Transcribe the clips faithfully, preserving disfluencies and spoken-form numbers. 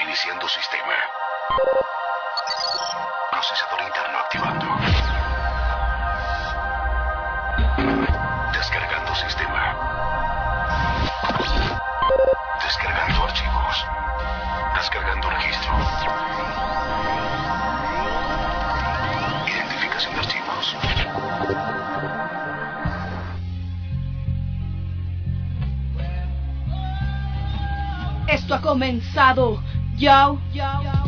Iniciando sistema. Procesador interno activando. Descargando sistema. Descargando archivos. Descargando registro. Identificación de archivos. Esto ha comenzado. Yo, yo.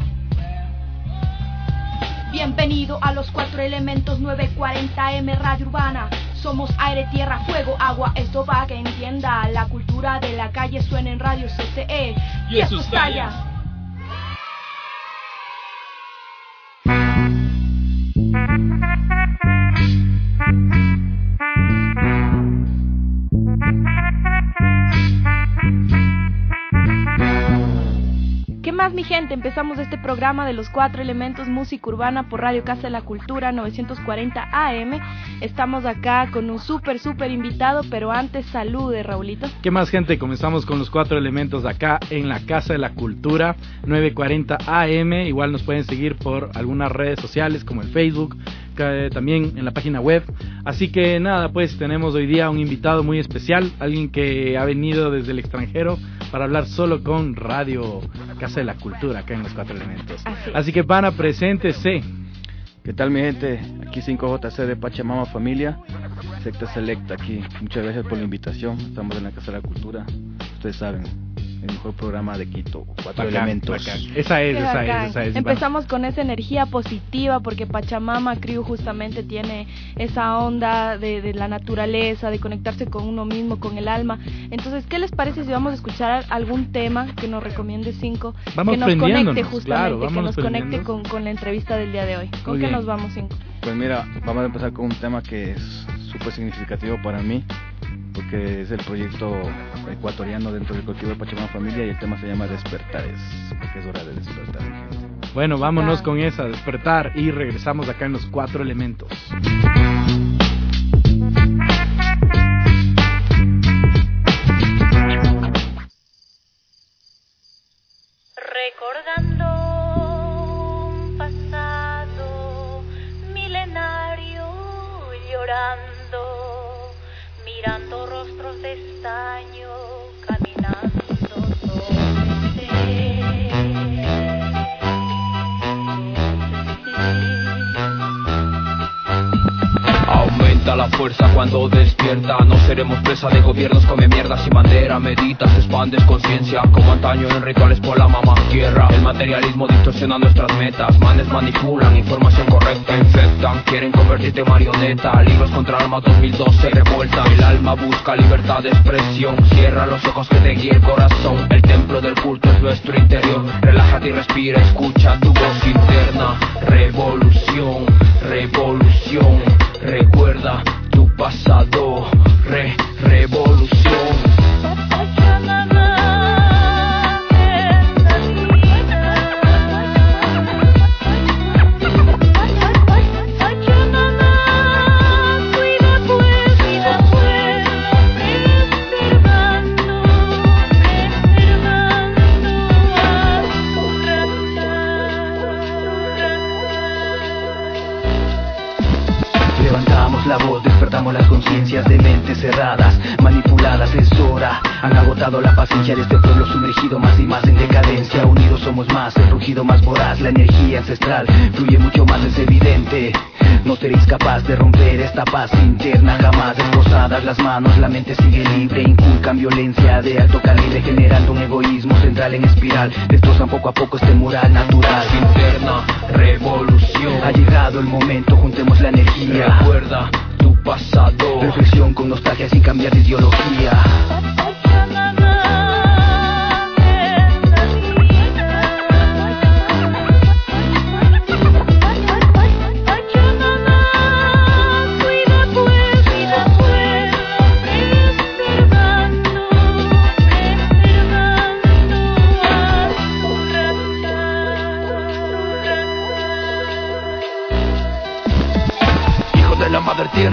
Bienvenido a los cuatro elementos nueve cuarenta eme Radio Urbana. Somos aire, tierra, fuego, agua. Esto va que entienda. La cultura de la calle suena en Radio C C E. Y, y eso está ya. ¿Qué más, mi gente? Empezamos este programa de los cuatro elementos música urbana por Radio Casa de la Cultura novecientos cuarenta A M. Estamos acá con un súper, súper invitado, pero antes salude, Raulito. ¿Qué más, gente? Comenzamos con los cuatro elementos acá en la Casa de la Cultura novecientos cuarenta A M. Igual nos pueden seguir por algunas redes sociales como el Facebook, también en la página web. Así que nada, pues tenemos hoy día un invitado muy especial, alguien que ha venido desde el extranjero para hablar solo con Radio Casa de la Cultura acá en los cuatro elementos. Así, Así que pana, preséntese. ¿Qué tal, mi gente? Aquí cinco J C de Pachamama Familia, secta selecta aquí. Muchas gracias por la invitación. Estamos en la Casa de la Cultura, ustedes saben, el mejor programa de Quito, cuatro bacán, elementos. Bacán. Esa es, esa bacán. es, esa es. Empezamos con esa energía positiva porque Pachamama Crew justamente tiene esa onda de, de la naturaleza, de conectarse con uno mismo, con el alma. Entonces, ¿qué les parece si vamos a escuchar algún tema que nos recomiende Cinco? Vamos que nos conecte justamente, claro, que nos conecte con, con la entrevista del día de hoy. ¿Con Muy qué bien. nos vamos, Cinco? Pues mira, vamos a empezar con un tema que es súper significativo para mí, porque es el proyecto ecuatoriano dentro del colectivo de Pachamama Familia y el tema se llama Despertares, porque es hora de despertar, gente. Bueno, vámonos con esa, despertar, y regresamos acá en los cuatro elementos. Recordando un pasado milenario, llorando, mirando rostros de estaño, caminando sobre Aumenta la fuerza cuando despierta. No seremos presa de gobiernos come mierda sin bandera. Meditas, expandes conciencia como antaño en rituales por la mamá tierra. El materialismo distorsiona nuestras metas. Manes manipulan información correcta, infectan, quieren convertirte en marioneta. Libros contra Alma dos mil doce, revuelta. El alma busca libertad de expresión. Cierra los ojos que te guíe el corazón. El templo del culto es nuestro interior. Relájate y respira, escucha tu voz interna. Revolución, revolución. Recuerda tu pasado, re, revolución. La voz, despertamos las conciencias de mentes cerradas, manipuladas, es hora. Han agotado la paciencia de este pueblo sumergido más y más en decadencia. Unidos somos más, el rugido más voraz, la energía ancestral fluye mucho más, es evidente. No seréis capaz de romper esta paz interna, jamás esposadas las manos, la mente sigue libre. Inculcan violencia de alto calibre, generando un egoísmo central en espiral. Destrozan poco a poco este mural natural. Interna, revolución. Ha llegado el momento, juntemos la energía. Recuerda tu pasado. Reflexión con nostalgia sin cambiar de ideología.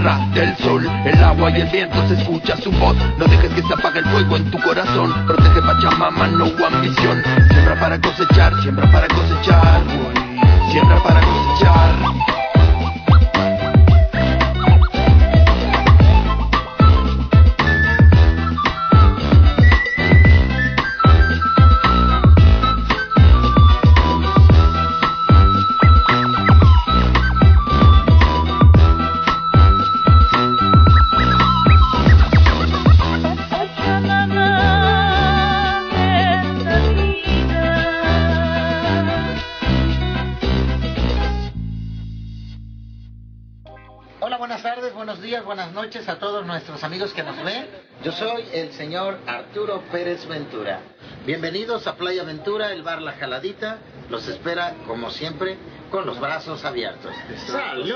tierra, del sol, el agua y el viento. Se escucha su voz, no dejes que se apague el fuego en tu corazón. Protege Pachamama, no ambición. Siembra para cosechar, siembra para cosechar, siembra para cosechar. Buenas noches a todos nuestros amigos que nos ven. Yo soy el señor Arturo Pérez Ventura. Bienvenidos a Playa Ventura, el bar La Jaladita. Los espera, como siempre, con los brazos abiertos. ¡Salud!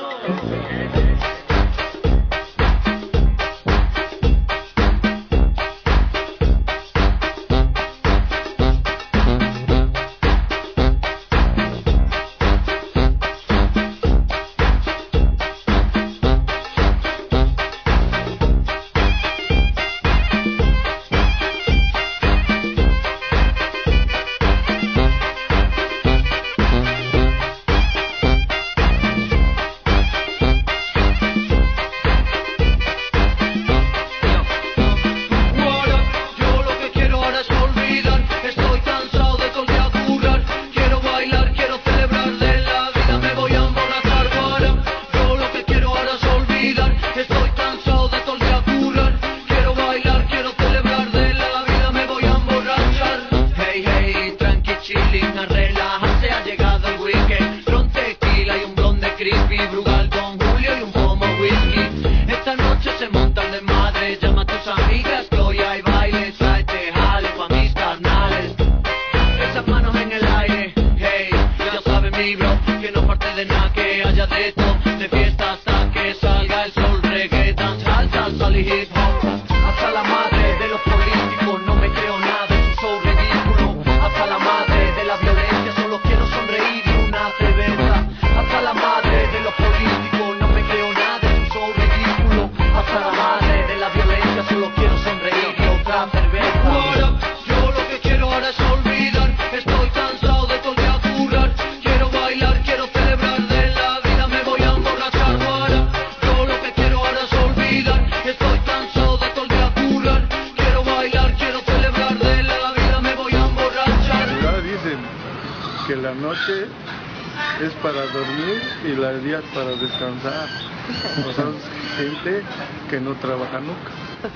Descansar. Nosotros gente que no trabaja nunca.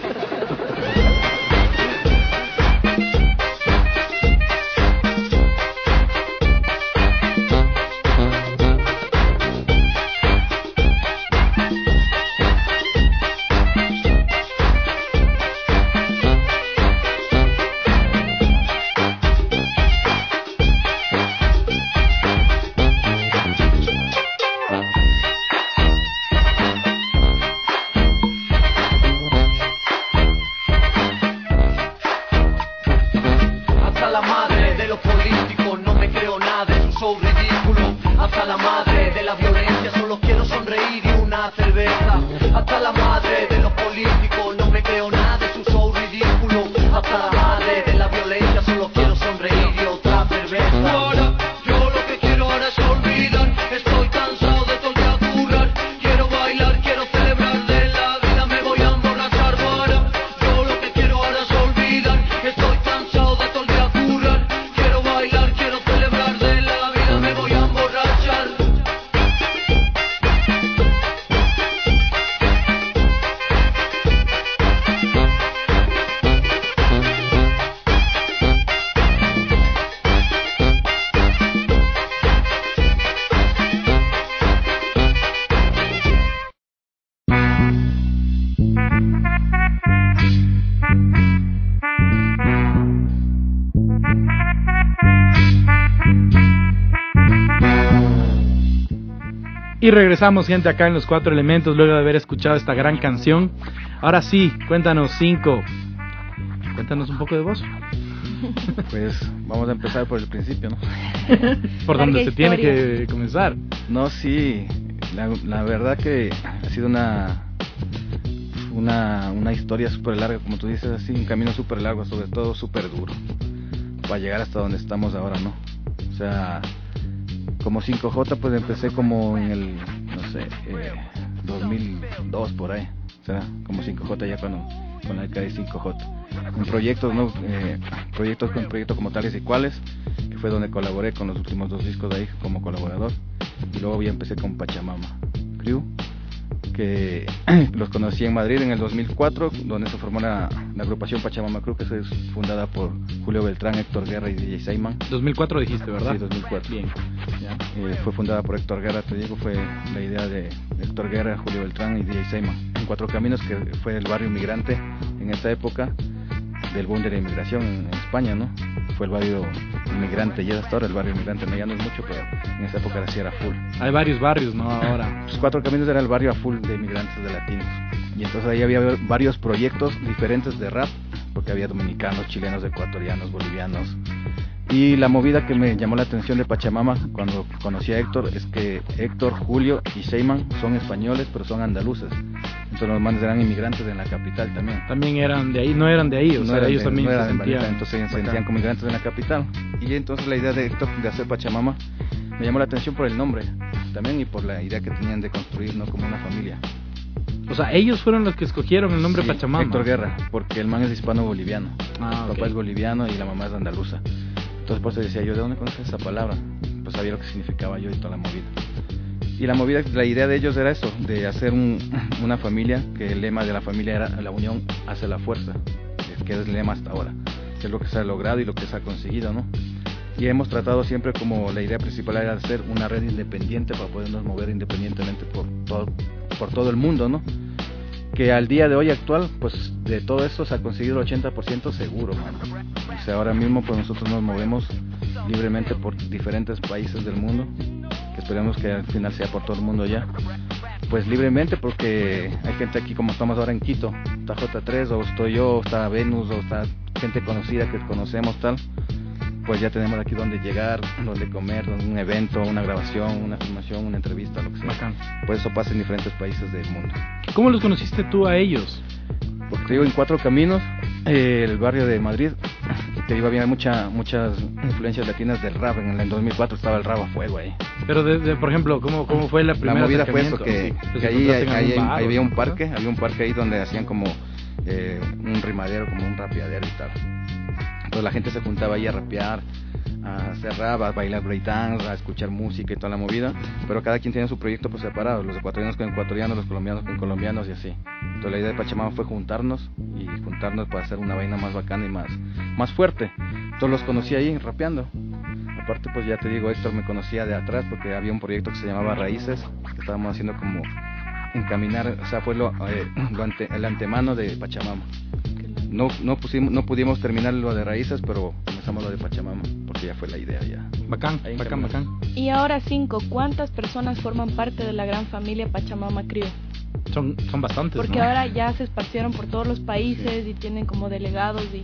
Y regresamos, gente, acá en Los Cuatro Elementos, luego de haber escuchado esta gran canción. Ahora sí, cuéntanos, Cinco. Cuéntanos un poco de vos. Pues vamos a empezar por el principio, ¿no? Por donde se tiene que comenzar. No, sí, la, la verdad que ha sido una una, una historia súper larga, como tú dices, así, un camino súper largo, sobre todo súper duro, para llegar hasta donde estamos ahora, ¿no? O sea, como cinco J, pues empecé como en el, no sé, eh, dos mil dos por ahí, o sea, como cinco J ya cuando, con la década de cinco J. En proyectos, ¿no? Eh, proyectos con proyectos como Tales y Cuales, que fue donde colaboré con los últimos dos discos de ahí como colaborador, y luego ya empecé con Pachamama Crew, que los conocí en Madrid en el dos mil cuatro, donde se formó la, la agrupación Pachamama Crew, que es fundada por Julio Beltrán, Héctor Guerra y D J Seyman. dos mil cuatro dijiste, ¿verdad? Sí, dos mil cuatro. Bien. Ya. Eh, fue fundada por Héctor Guerra, te digo, fue la idea de Héctor Guerra, Julio Beltrán y D J Seyman. En Cuatro Caminos, que fue el barrio inmigrante en esa época, del boom de la inmigración en España, ¿no? Fue el barrio inmigrante, y hasta ahora el barrio inmigrante, no, ya no es mucho, pero en esa época sí era full. Hay varios barrios, ¿no? Ahora. Pues Cuatro Caminos era el barrio a full de inmigrantes, de latinos. Y entonces ahí había varios proyectos diferentes de rap, porque había dominicanos, chilenos, ecuatorianos, bolivianos. Y la movida que me llamó la atención de Pachamama cuando conocí a Héctor es que Héctor, Julio y Seyman son españoles, pero son andaluces. Entonces los manes eran inmigrantes en la capital también. También eran de ahí, no eran de ahí, o no sea, eran ellos de, también no se eran sentían. Valeta, entonces se sentían como inmigrantes en la capital. Y entonces la idea de Héctor de hacer Pachamama me llamó la atención por el nombre también y por la idea que tenían de construir, ¿no? Como una familia. O sea, ellos fueron los que escogieron el nombre Sí, Pachamama. Héctor Guerra, porque el man es hispano-boliviano. Ah, El okay. papá es boliviano y la mamá es andaluza. Entonces por eso decía yo, ¿de dónde conoces esa palabra? Pues sabía lo que significaba yo y toda la movida. Y la movida, la idea de ellos era eso, de hacer un, una familia, que el lema de la familia era la unión hace la fuerza, que es el lema hasta ahora, que es lo que se ha logrado y lo que se ha conseguido, ¿no? Y hemos tratado siempre como la idea principal era hacer una red independiente para podernos mover independientemente por todo, por todo el mundo, ¿no? Que al día de hoy actual, pues de todo esto se ha conseguido el ochenta por ciento seguro, mano. O sea, ahora mismo pues nosotros nos movemos libremente por diferentes países del mundo, que esperemos que al final sea por todo el mundo ya. Pues libremente, porque hay gente aquí como estamos ahora en Quito, está J tres, o estoy yo, o está Venus, o está gente conocida que conocemos tal. Pues ya tenemos aquí donde llegar, donde comer, un evento, una grabación, una filmación, una entrevista, lo que sea. Bacán. Pues eso pasa en diferentes países del mundo. ¿Cómo los conociste tú a ellos? Porque te digo, en Cuatro Caminos, eh, el barrio de Madrid, te digo, había mucha, muchas influencias latinas del rap. En el dos mil cuatro estaba el rap a fuego ahí. Pero, de, de, por ejemplo, ¿cómo, cómo fue la primera La movida fue eso, que, Sí, pues que ahí, ahí, ahí, bar, ahí había un ¿no? parque, había un parque ahí donde hacían como eh, un rimadero, como un rapeadero y tal. Entonces la gente se juntaba ahí a rapear, a hacer rap, a bailar breakdance, a escuchar música y toda la movida, pero cada quien tenía su proyecto pues separado, los ecuatorianos con ecuatorianos, los colombianos con colombianos y así. Entonces la idea de Pachamama fue juntarnos y juntarnos para hacer una vaina más bacana y más, más fuerte. Entonces los conocí ahí rapeando. Aparte pues ya te digo, Héctor me conocía de atrás porque había un proyecto que se llamaba Raíces, que estábamos haciendo como encaminar, o sea fue lo, eh, lo ante, el antemano de Pachamama. No, no, pusimos, no pudimos terminar lo de Raíces, pero comenzamos lo de Pachamama, porque ya fue la idea ya. Bacán, Ahí bacán, bacán. Y ahora cinco, ¿cuántas personas forman parte de la gran familia Pachamama Crew? Son, son bastantes, Porque ¿no? ahora ya se esparcieron por todos los países y tienen como delegados y...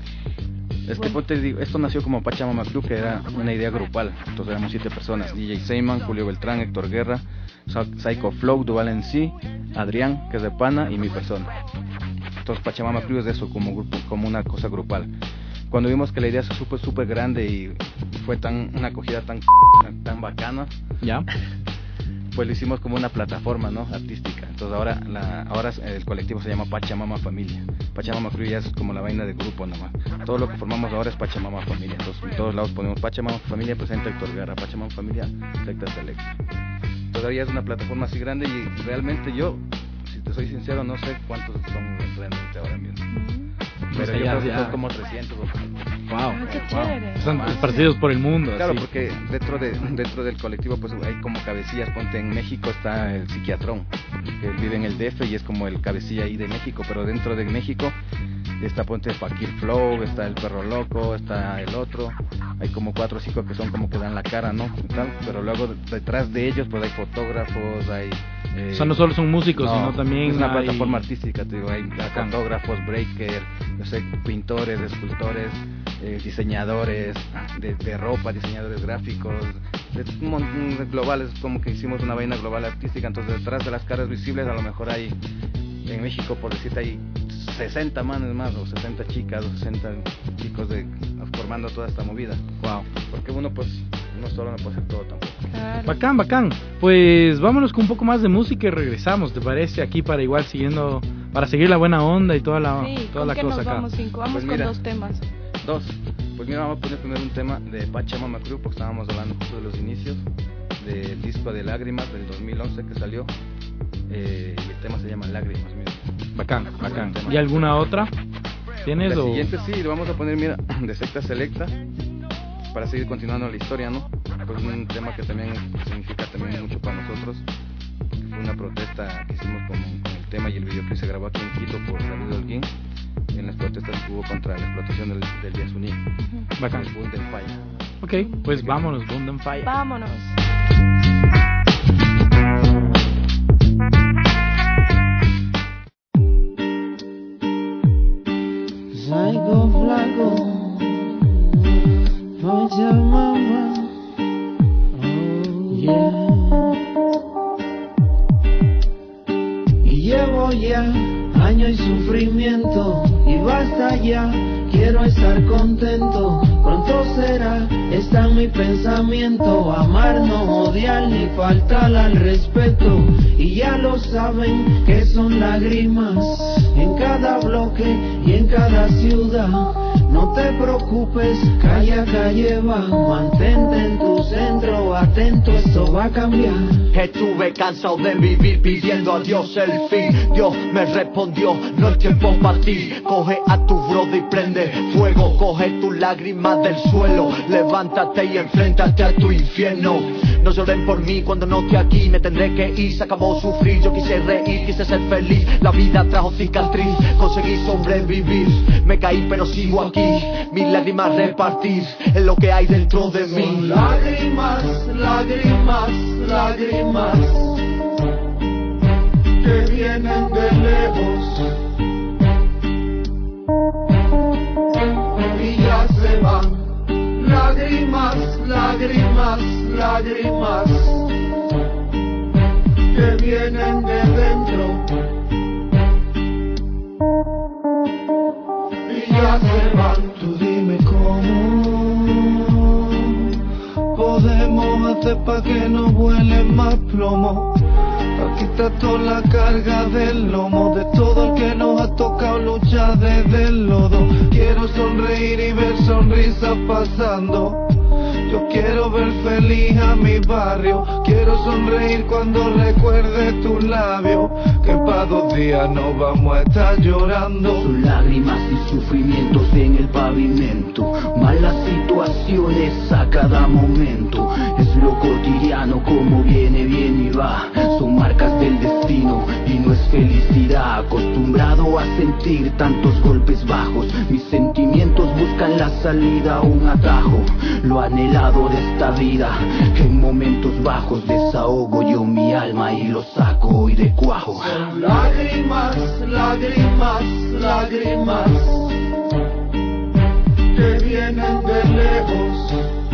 Es que bueno. pues, te digo, esto nació como Pachamama Crew, que era una idea grupal. Entonces éramos siete personas: D J Seyman, Julio Beltrán, Héctor Guerra, Psycho Flow, Duval en sí, Adrián, que es de Pana, y mi persona. Entonces Pachamama Crew es de eso, como grupo, como una cosa grupal. Cuando vimos que la idea se supo súper grande y fue tan una acogida tan tan bacana, ¿Ya? pues lo hicimos como una plataforma, ¿no? Artística. Entonces ahora la ahora el colectivo se llama Pachamama Familia. Pachamama Crew ya es como la vaina de grupo nomás. Todo lo que formamos ahora es Pachamama Familia. Entonces en todos lados ponemos Pachamama Familia presenta Héctor Guerra, Pachamama Familia secta Selecta. Todavía es una plataforma así grande y realmente yo, si te soy sincero, no sé cuántos son realmente ahora mismo. Pero O sea, yo ya- creo que ya. son como trescientos. Wow. Ah, qué chévere. Están esparcidos por el mundo. Claro, así. porque dentro de dentro del colectivo pues hay como cabecillas. Ponte, en México está el Psiquiatrón, que vive en el D F y es como el cabecilla ahí de México, pero dentro de México está, ponte, Fakir Flow, está el Perro Loco, está el otro, hay como cuatro o cinco que son como que dan la cara, ¿no? Y tal, pero luego detrás de ellos pues hay fotógrafos, hay... Eh, O sea, no solo son músicos, no, sino también es una hay- plataforma artística, te digo, hay fotógrafos, breakers, no sé, pintores, escultores, eh, diseñadores de, de ropa, diseñadores gráficos, de, un montón de globales, como que hicimos una vaina global artística. Entonces detrás de las caras visibles a lo mejor hay en México, por decirte, hay sesenta manes más, o sesenta chicas, o sesenta chicos de, formando toda esta movida. Wow. Porque uno, pues, uno solo no puede hacer todo tampoco. Claro. Bacán, bacán. Pues vámonos con un poco más de música y regresamos, ¿te parece? Aquí para igual siguiendo, para seguir la buena onda y toda la, Sí, toda ¿con la qué cosa nos acá. vamos, Cinco? Vamos Pues con mira. dos temas. Dos. Pues mira, vamos a poner primero un tema de Pachamama Crew, porque estábamos hablando justo de los inicios del disco de Lágrimas del dos mil once que salió, eh, y el tema se llama Lágrimas mismo. Bacán, bacán. ¿Y alguna otra? ¿Tienes La o...? siguiente sí, lo vamos a poner, mira, de Secta Selecta, para seguir continuando la historia, ¿no? Pues un tema que también significa también mucho para nosotros, porque fue una protesta que hicimos con, con el tema, y el videoclip se grabó aquí en Quito por David Holguín, en las protestas que hubo contra la explotación del, del Yasuní. Bacán. El Bull del Falla. Ok, pues vámonos, Bund and Fire. Vámonos. Psycho flaco, Pachamama, oh yeah. Y llevo ya años y sufrimiento, y basta ya, quiero estar contento. Pronto será, está en mi pensamiento, amar, no odiar ni faltar al respeto. Y ya lo saben que son lágrimas en cada bloque y en cada ciudad. No te preocupes, calla, calle va, mantente en tu centro, atento, esto va a cambiar. Estuve cansado de vivir pidiendo a Dios el fin. Dios me respondió, no es tiempo para ti. Coge a tu brother y prende fuego. Coge tus lágrimas del suelo, levántate y enfréntate a tu infierno. No lloren por mí cuando no esté aquí, me tendré que ir, se acabó sufrir. Yo quise reír, quise ser feliz, la vida trajo cicatriz. Conseguí sobrevivir, me caí pero sigo aquí. Mis lágrimas repartir es lo que hay dentro de mí. Son lágrimas, lágrimas, lágrimas que vienen de lejos y ya se van. Lágrimas, lágrimas, lágrimas que vienen de dentro y ya se van. Tú dime cómo podemos hacer pa' que no vuele más plomo, pa' quitar toda la carga del lomo de todo el que nos ha tocado luchar desde el lodo. Quiero sonreír y ver sonrisas pasando. Yo quiero ver feliz a mi barrio. Quiero sonreír cuando recuerde tus labios, que pa' dos días no vamos a estar llorando. Son lágrimas y sufrimientos en el pavimento, malas situaciones a cada momento. Es lo cotidiano como viene, viene y va. Son marcas del destino y no es felicidad. Acostumbrado a sentir tantos golpes bajos, mis sentimientos buscan la salida, un atajo. Lo anhelado de esta vida, en momentos bajos desahogo yo mi alma y lo saco hoy de cuajo. Son lágrimas, lágrimas, lágrimas que vienen de lejos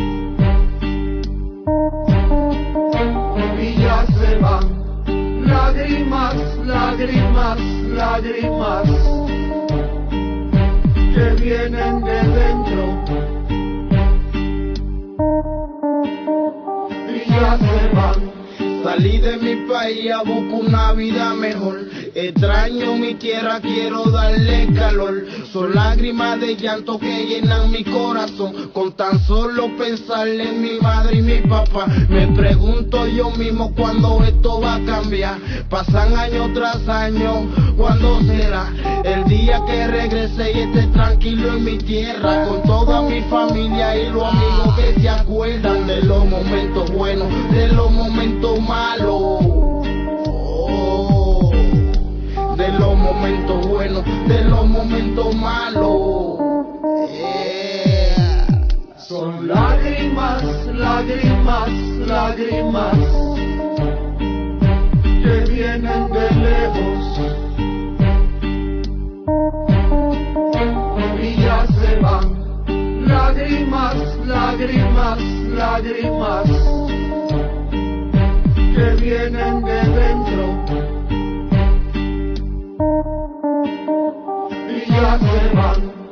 y ya se van. Lágrimas, lágrimas, lágrimas que vienen de dentro y ya se van. Salí de mi país a buscar una vida mejor. Extraño mi tierra, quiero darle calor. Son lágrimas de llanto que llenan mi corazón. Con tan solo pensarle en mi madre y mi papá. Me pregunto yo mismo cuándo esto va a cambiar. Pasan años tras años, ¿cuándo será el día que regrese y esté tranquilo en mi tierra? Con toda mi familia y los amigos que se acuerdan de los momentos buenos, de los momentos malos. De los momentos buenos, de los momentos malos. Yeah. Son lágrimas, lágrimas, lágrimas que vienen de lejos y ya se van. Lágrimas, lágrimas, lágrimas que vienen de dentro nunca se van.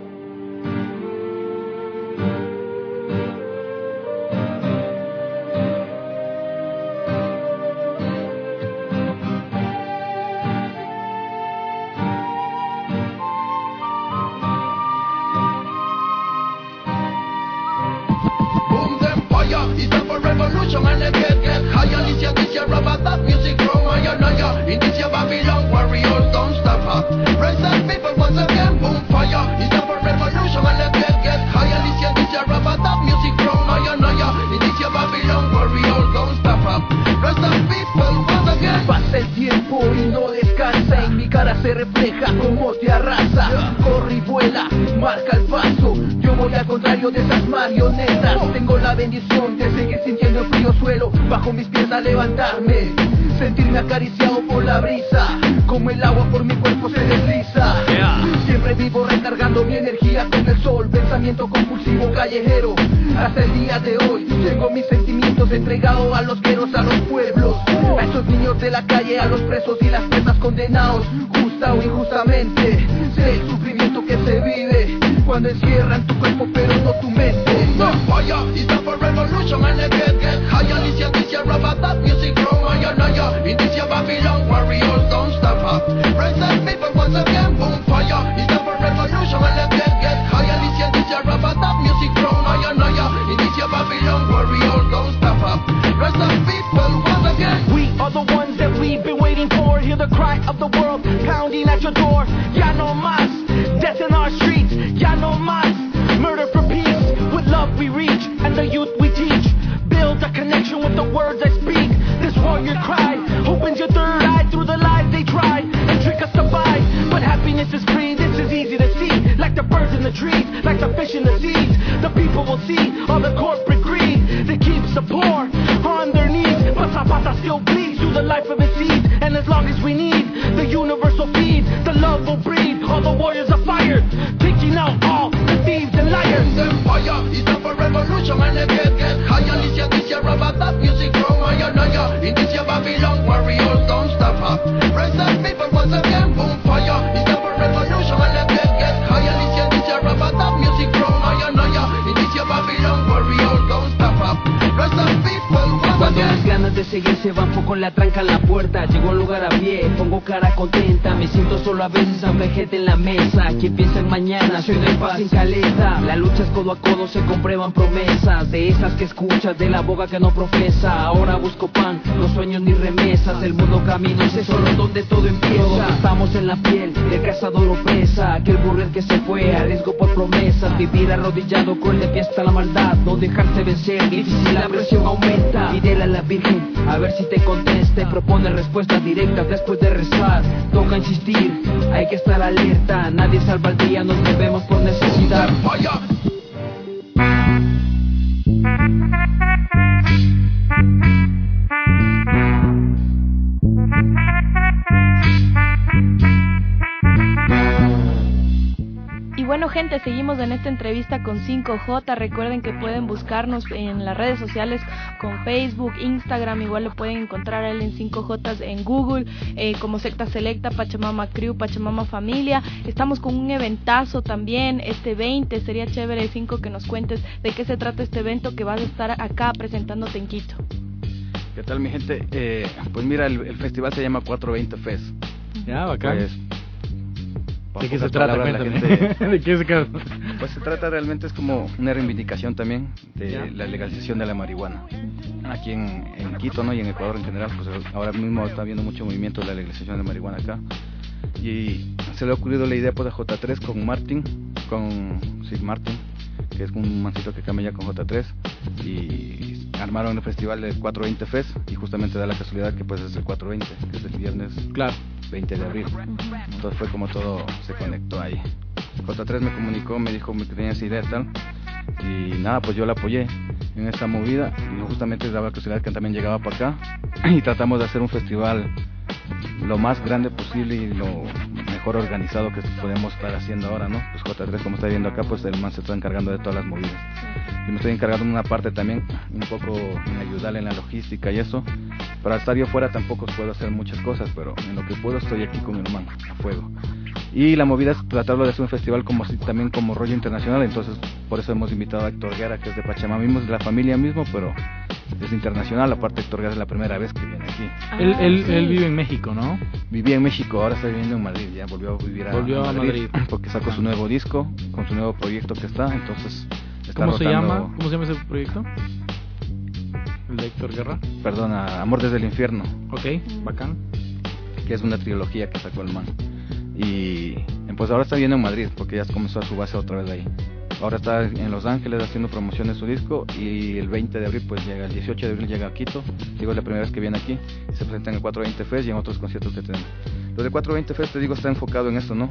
It's time for revolution and let's get, get higher. This year, this year, about that music from higher, higher. In this year, Babylon warriors don't stop up. Rise up, people, once again, boom, fire. It's time for revolution and let's get, get higher. This year, this year, about that music from higher, higher. In this year, Babylon warriors don't stop up. Rise up, people, once again. Pasa el tiempo y no descansa, en mi cara se refleja como te arrasa. Corre y vuela, marca el paso. Yo voy al contrario de esas marionetas. Tengo la bendición de seguir sintiendo el frío suelo bajo mis pies al levantarme, sentirme acariciado por la brisa, como el agua por mi cuerpo se desliza. Siempre vivo recargando mi energía con el sol, pensamiento compulsivo callejero. Hasta el día de hoy tengo mis sentimientos entregados a los gueros, a los pueblos, a esos niños de la calle, a los presos y las presas condenados, justa o injustamente. Sé el sufrimiento que se vive cuando encierran tu cuerpo pero no tu mente. Fire, it's time for revolution and let's get, get higher. This year, this year, about that music from higher, higher. In this year, Babylon warriors don't stop up. Rise up, people, once again, boom, fire. It's time for revolution and let's get, get higher. This year, this year, about that music from higher, higher. In this year, Babylon warriors don't stop up. Rise up, people, once again. We are the ones that we've been waiting for. Hear the cry of the world pounding at your door. Ya no más, death in our streets. Ya no más, murder for peace. With love we reach, and the youth we teach. Build a connection with the words I speak. This warrior cry opens your third eye through the lies they try and trick us to buy. But happiness is free, this is easy to see. Like the birds in the trees, like the fish in the seas. The people will see all the corporate greed that keeps the poor on their knees. But Zapata still bleeds through the life of his seed. And as long as we need, the universe will feed. The love will breed, all the warriors are fired, taking out all the thieves and liars. Fire, it's time for revolution and let's get, get higher. This year, this year, about that music from higher, higher. In this year, Babylon warriors don't stop up. Rise up, people, once again, boom, fire. It's time for revolution and let's get, get higher. This year, this year, about that music from higher, higher. In this year, Babylon warriors don't stop up. Rise up, people, once Cuando again. las ganas de seguir se van, poco la tranca en la puerta. Llego a un lugar a pie, pongo cara contenta. Me siento solo a veces, aunque hay gente en la mesa. Quien piensa en mañana, soy de paz sin caleta. La lucha es codo a codo, se comprueban promesas. De esas que escuchas, de la boca que no profesa. Ahora busco pan, no sueños ni remesas. El mundo camino, sé solo donde todo empieza. Todos estamos en la piel del cazador o presa. Aquel burrero que se fue, arriesgó por promesas. Vivir arrodillado con de pie hasta la maldad. No dejarse vencer, difícil la presión aumenta. Pídele a la Virgen, a ver si te contesta. Y propone respuestas directas después de rezar. Toca insistir, hay que estar alerta. Nadie salva el día, nos movemos por necesidad. Y bueno, gente, seguimos en esta entrevista con cinco J. Recuerden que pueden buscarnos en las redes sociales con Facebook, Instagram. Igual lo pueden encontrar a él en cinco J en Google, eh, como Secta Selecta, Pachamama Crew, Pachamama Familia. Estamos con un eventazo también este veinte. Sería chévere, cinco, que nos cuentes de qué se trata este evento que vas a estar acá presentándote en Quito. ¿Qué tal, mi gente? Eh, pues mira, el, el festival se llama cuatrocientos veinte Fest. Ya, bacán. Pues, ¿de qué se trata? Cuéntame. Gente, ¿de qué se trata? Pues se trata realmente, es como una reivindicación también de ¿ya? La legalización de la marihuana. Aquí en, en Quito, ¿no? Y en Ecuador en general, pues ahora mismo está habiendo mucho movimiento de la legalización de marihuana acá. Y se le ha ocurrido la idea pues a J tres con Martin, con Sid Martin, que es un mancito que cambia ya con J tres, y armaron el festival del cuatrocientos veinte Fest, y justamente da la casualidad que pues es el cuatrocientos veinte, que es el viernes, claro, veinte de abril. Entonces fue como todo se conectó ahí. J tres me comunicó, me dijo que tenía esa idea y tal, y nada, pues yo la apoyé en esta movida, y justamente daba la casualidad que también llegaba para acá, y tratamos de hacer un festival lo más grande posible y lo mejor organizado que podemos estar haciendo ahora, ¿no? Pues J tres, como está viendo acá, pues el man se está encargando de todas las movidas. Yo me estoy encargando en una parte también, un poco en ayudarle en la logística y eso, Pero al estar yo fuera tampoco puedo hacer muchas cosas, pero en lo que puedo estoy aquí con mi hermano, a fuego. Y la movida es tratarlo de hacer un festival como también como rollo internacional, entonces por eso hemos invitado a Héctor Guerra, que es de Pachamama mismo, es de la familia mismo, pero es internacional. Aparte Héctor Guerra es la primera vez que viene aquí. Ah, él, él, sí. él vive en México, ¿no? Vivía en México, ahora está viviendo en Madrid, ya volvió a vivir a, volvió a Madrid, Madrid porque sacó su nuevo disco, con su nuevo proyecto que está, entonces está ¿Cómo rotando... se llama? ¿Cómo se llama ese proyecto? ¿El de Héctor Guerra? Perdona, Amor desde el infierno. Ok, bacán. Que es una trilogía que sacó el man. Y pues ahora está viendo en Madrid, porque ya comenzó a su base otra vez ahí. Ahora está en Los Ángeles haciendo promoción de su disco, y el veinte de abril pues llega, el dieciocho de abril llega a Quito. Digo, es la primera vez que viene aquí, y se presenta en el cuatrocientos veinte Fest y en otros conciertos que tenemos. Lo de cuatrocientos veinte Fest, te digo, está enfocado en esto, ¿no?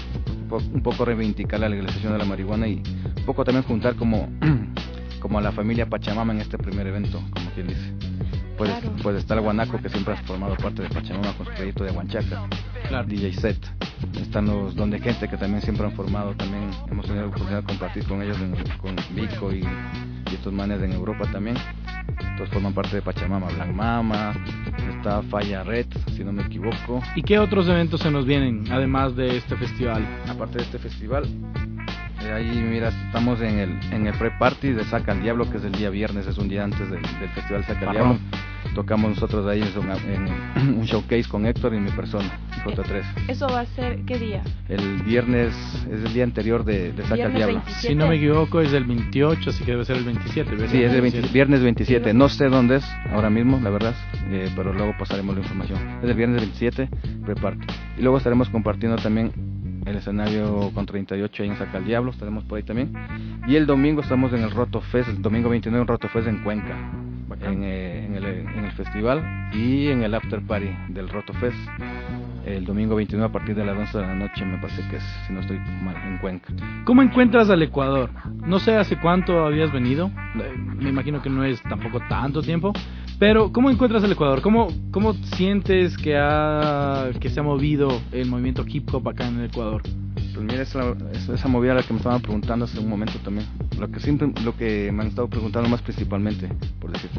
Un poco reivindicar la legalización de la marihuana y un poco también juntar como, como a la familia Pachamama en este primer evento, como quien dice. Pues, claro. Pues está el Guanaco, que siempre ha formado parte de Pachamama con su proyecto de Huanchaca, claro. D J Set. Están los Don de Gente, que también siempre han formado, también hemos tenido la oportunidad de compartir con ellos, en, con Vico y, y estos manes en Europa también. Todos forman parte de Pachamama. Black Mama, está Falla Red, si no me equivoco. ¿Y qué otros eventos se nos vienen, además de este festival? Aparte de este festival, eh, ahí mira, estamos en el en el pre-party de Saca al Diablo, que es el día viernes, es un día antes del, del festival Saca al Diablo. Tocamos nosotros ahí en, en un showcase con Héctor y mi persona, J tres. ¿Eso va a ser qué día? El viernes, es el día anterior de, de Saca al Diablo. veintisiete. Si no me equivoco es el veintiocho, así que debe ser el veintisiete. ¿verdad? Sí, es el veinte, viernes veintisiete, no sé dónde es ahora mismo, la verdad, eh, pero luego pasaremos la información. Es el viernes veintisiete, preparte. Y luego estaremos compartiendo también el escenario con treinta y ocho ahí en Saca al Diablo, estaremos por ahí también. Y el domingo estamos en el Roto Fest, el domingo veintinueve en Roto Fest en Cuenca. En, eh, en, el, en el festival y en el after party del Roto Fest el domingo veintinueve a partir de las once de la noche, me parece que es, si no estoy mal, en Cuenca. ¿Cómo encuentras al Ecuador? No sé hace cuánto habías venido, me imagino que no es tampoco tanto tiempo, pero ¿cómo encuentras al Ecuador? ¿Cómo, cómo sientes que, ha, que se ha movido el movimiento hip hop acá en el Ecuador? Pues mira, esa, esa movida la que me estaban preguntando hace un momento también, lo que siempre, lo que me han estado preguntando más principalmente, por decirte.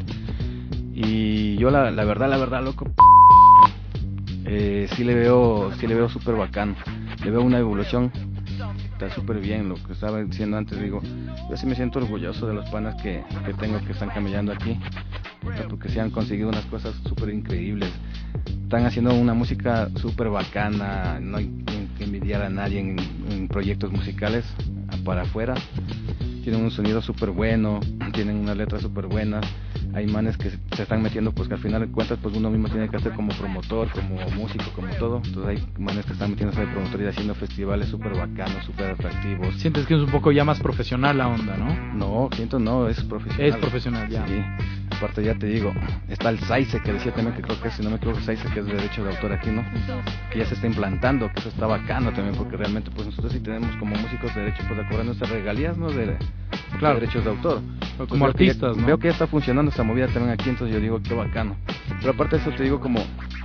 Y yo la, la verdad, la verdad, loco, eh, sí le veo, sí le veo súper bacán, le veo una evolución, está súper bien. Lo que estaba diciendo antes, digo, yo sí me siento orgulloso de los panas que, que tengo, que están camellando aquí, porque sí han conseguido unas cosas súper increíbles. Están haciendo una música súper bacana, no hay que envidiar a nadie en, en proyectos musicales para afuera. Tienen un sonido súper bueno, tienen unas letras súper buenas. Hay manes que se están metiendo, pues que al final de cuentas pues uno mismo tiene que hacer como promotor, como músico, como todo. Entonces hay manes que están metiéndose de promotor y haciendo festivales súper bacanos, súper atractivos. Sientes que es un poco ya más profesional la onda, ¿no? No, siento no, es profesional. Es profesional, ya. Sí. Aparte ya te digo, está el SAICE, que decía también, que creo que si no me equivoco SAICE, que es de derecho de autor aquí, ¿no? Que ya se está implantando, que eso está bacano también, porque realmente pues nosotros sí tenemos como músicos de derecho pues a cobrar nuestras regalías, ¿no? De, claro, de derechos de autor. Pues como artistas, ya, ¿no? Veo que ya está funcionando esta movida también aquí, entonces yo digo, qué bacano. Pero aparte de eso te digo, como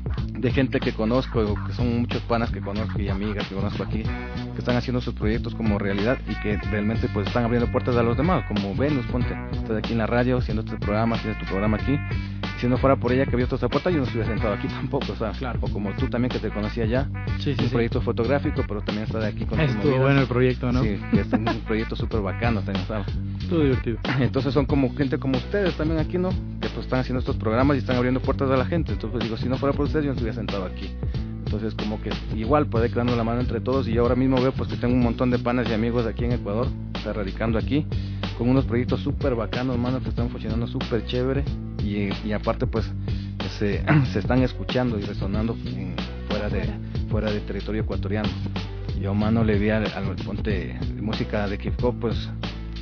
de gente que conozco, que son muchos panas que conozco y amigas que conozco aquí, que están haciendo sus proyectos como realidad y que realmente pues están abriendo puertas a los demás, como Venus, ponte, estás aquí en la radio haciendo este programa, tienes tu programa aquí. Si no fuera por ella que abierto esta puerta, yo no estuviera sentado aquí tampoco, o sea, claro. O como tú también, que te conocía ya, sí, sí, un sí. proyecto fotográfico, pero también está de aquí con Estuvo movidas. Bueno el proyecto, ¿no? Sí, que es un proyecto súper bacano también, ¿sabes? Estuvo divertido. Entonces son como gente como ustedes también aquí, ¿no? Que pues están haciendo estos programas y están abriendo puertas a la gente. Entonces pues, digo, si no fuera por ustedes, yo no estuviera sentado aquí. Entonces como que igual puede quedarnos la mano entre todos, y yo ahora mismo veo pues que tengo un montón de panas y amigos aquí en Ecuador, está radicando aquí, con unos proyectos súper bacanos, hermano, que están funcionando súper chévere, y, y aparte pues se, se están escuchando y resonando en, fuera de fuera del territorio ecuatoriano. Yo, mano, le vi al, al ponte música de hip hop, pues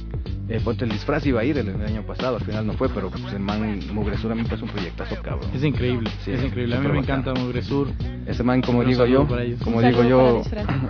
Eh, ponte el disfraz iba a ir el, el año pasado, al final no fue, pero pues el man Mugresur a mí me parece un proyectazo, cabrón. Es increíble, sí, es increíble, a mí me encanta Mugresur. Ese man, como digo yo, como digo yo,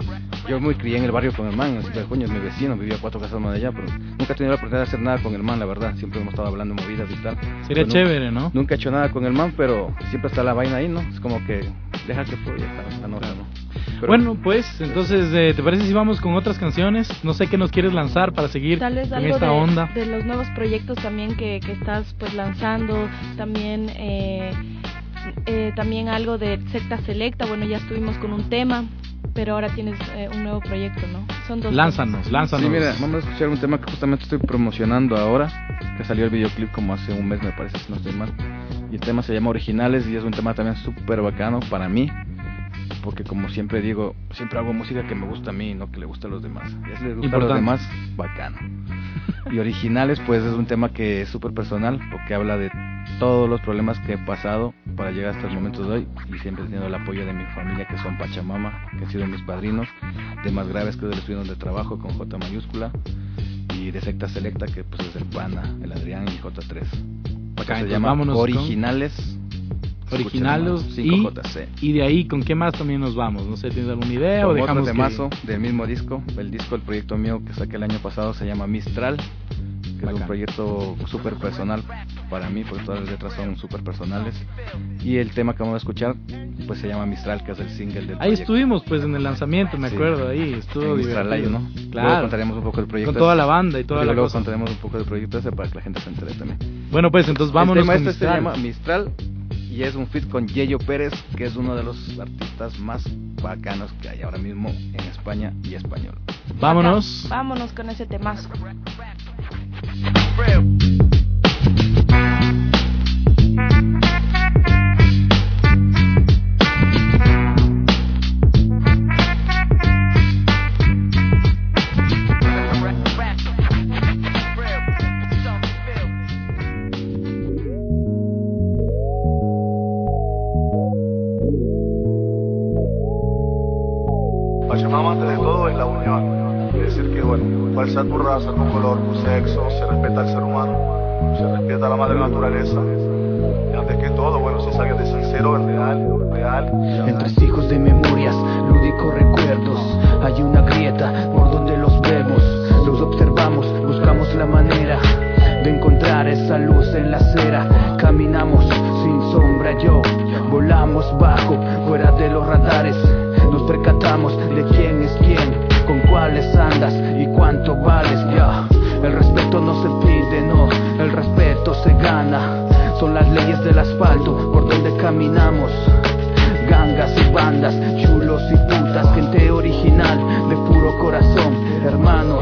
yo muy crié en el barrio con el man, así que coño, es mi vecino, vivía cuatro casas más de allá, pero nunca he tenido la oportunidad de hacer nada con el man, la verdad, siempre hemos estado hablando de movidas y tal. Sería pero chévere, nunca, ¿no? Nunca he hecho nada con el man, pero siempre está la vaina ahí, ¿no? Es como que deja que fluya esta nota, ¿no? Pero, bueno, pues, entonces, eh, ¿te parece si vamos con otras canciones? No sé qué nos quieres lanzar para seguir Tal vez con algo esta de, onda. de los nuevos proyectos también que, que estás pues lanzando, también eh, eh, también algo de Secta Selecta. Bueno, ya estuvimos con un tema, pero ahora tienes eh, un nuevo proyecto, ¿no? Son dos Lánzanos, temas. lánzanos. Sí, mira, vamos a escuchar un tema que justamente estoy promocionando ahora, que salió el videoclip como hace un mes, me parece, si no estoy mal. Y el tema se llama Originales y es un tema también súper bacano para mí, porque como siempre digo, siempre hago música que me gusta a mí, no que le gusta a los demás. Y si les gusta a los demás, bacano. Y Originales, pues es un tema que es súper personal, porque habla de todos los problemas que he pasado para llegar hasta el momento de hoy, y siempre he tenido el apoyo de mi familia, que son Pachamama, que han sido mis padrinos, de Más Graves, que es el estudio donde trabajo con J mayúscula, y de Secta Selecta, que pues es el Pana, el Adrián y J tres. Acá, se llama Originales. Con... Originales y, y de ahí, ¿con qué más también nos vamos? No sé, ¿tienes alguna idea con o dejamos otro temazo que... del mismo disco? El disco, el proyecto mío que saqué el año pasado se llama Mistral, que Bacán. Es un proyecto súper personal para mí, porque todas las letras son súper personales. Y el tema que vamos a escuchar, pues se llama Mistral, que es el single del ahí proyecto. estuvimos, pues, en el lanzamiento, me sí. acuerdo, ahí estuvo Mistral Live, ¿no? Claro. Luego contaremos un poco del proyecto. Con toda la banda y toda la luego cosa. contaremos un poco del proyecto ese para que la gente se entere también. Bueno, pues, entonces vámonos el tema con este Mistral. se llama Mistral y es un feat con Yeyo Pérez, que es uno de los artistas más bacanos que hay ahora mismo en España y español. Vámonos. Acá, vámonos con ese temazo. Pachamama, antes de todo, es la unión. Es decir que, bueno, cual sea tu raza, tu color, tu sexo, se respeta al ser humano, se respeta a la madre naturaleza. Y antes que todo, bueno, si es alguien de sincero, real, real. Entre hijos de memorias, lúdicos recuerdos, hay una grieta por donde los vemos, los observamos, buscamos la manera de encontrar esa luz en la acera. Caminamos sin sombra, yo, volamos bajo, fuera de los radares. Nos percatamos de quién es quién, con cuáles andas y cuánto vales, ya. El respeto no se pide, no, el respeto se gana. Son las leyes del asfalto por donde caminamos. Gangas y bandas, chulos y putas, gente original de puro corazón, hermanos.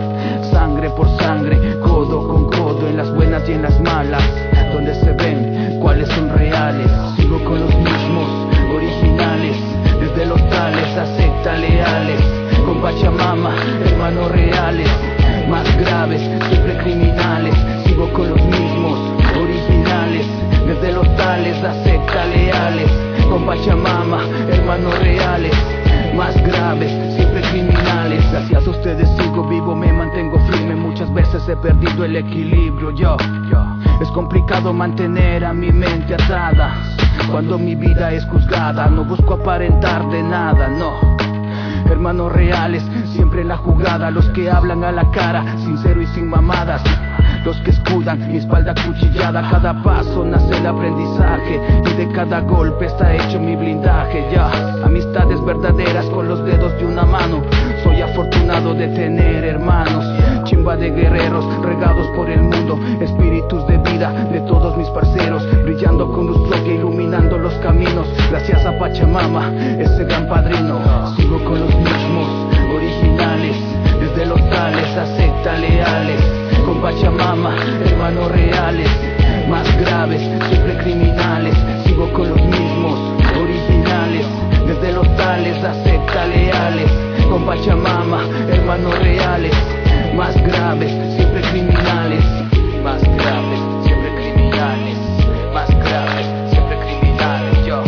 Sangre por sangre, codo con codo, en las buenas y en las malas, donde se ven cuáles son reales. Sigo con los mismos originales, desde los tales a secta leales, con Pachamama, hermanos reales, más graves, siempre criminales. Sigo con los mismos originales, desde los tales a secta leales, con Pachamama, hermanos reales, más graves, siempre criminales. Gracias a ustedes sigo vivo, me mantengo firme. Muchas veces he perdido el equilibrio, yo, yo. Es complicado mantener a mi mente atada cuando mi vida es juzgada. No busco aparentar de nada, no. Hermanos reales, siempre en la jugada. Los que hablan a la cara, sincero y sin mamadas. Los que escudan mi espalda cuchillada. Cada paso nace el aprendizaje y de cada golpe está hecho mi blindaje, ya. Amistades verdaderas con los dedos de una mano. Soy afortunado de tener hermanos. Chimba de guerreros regados por el mundo. Espíritus de vida de todos mis parceros, brillando con luz propia, iluminando los caminos. Gracias a Pachamama, ese gran padrino. Sigo con los mismos originales, desde los tales a secta leales, con Pachamama, hermanos reales, más graves, siempre criminales. Sigo con los mismos originales, desde los tales a secta leales, con Pachamama, hermanos reales, más graves, siempre criminales, más graves, siempre criminales, más graves, siempre criminales. Yo,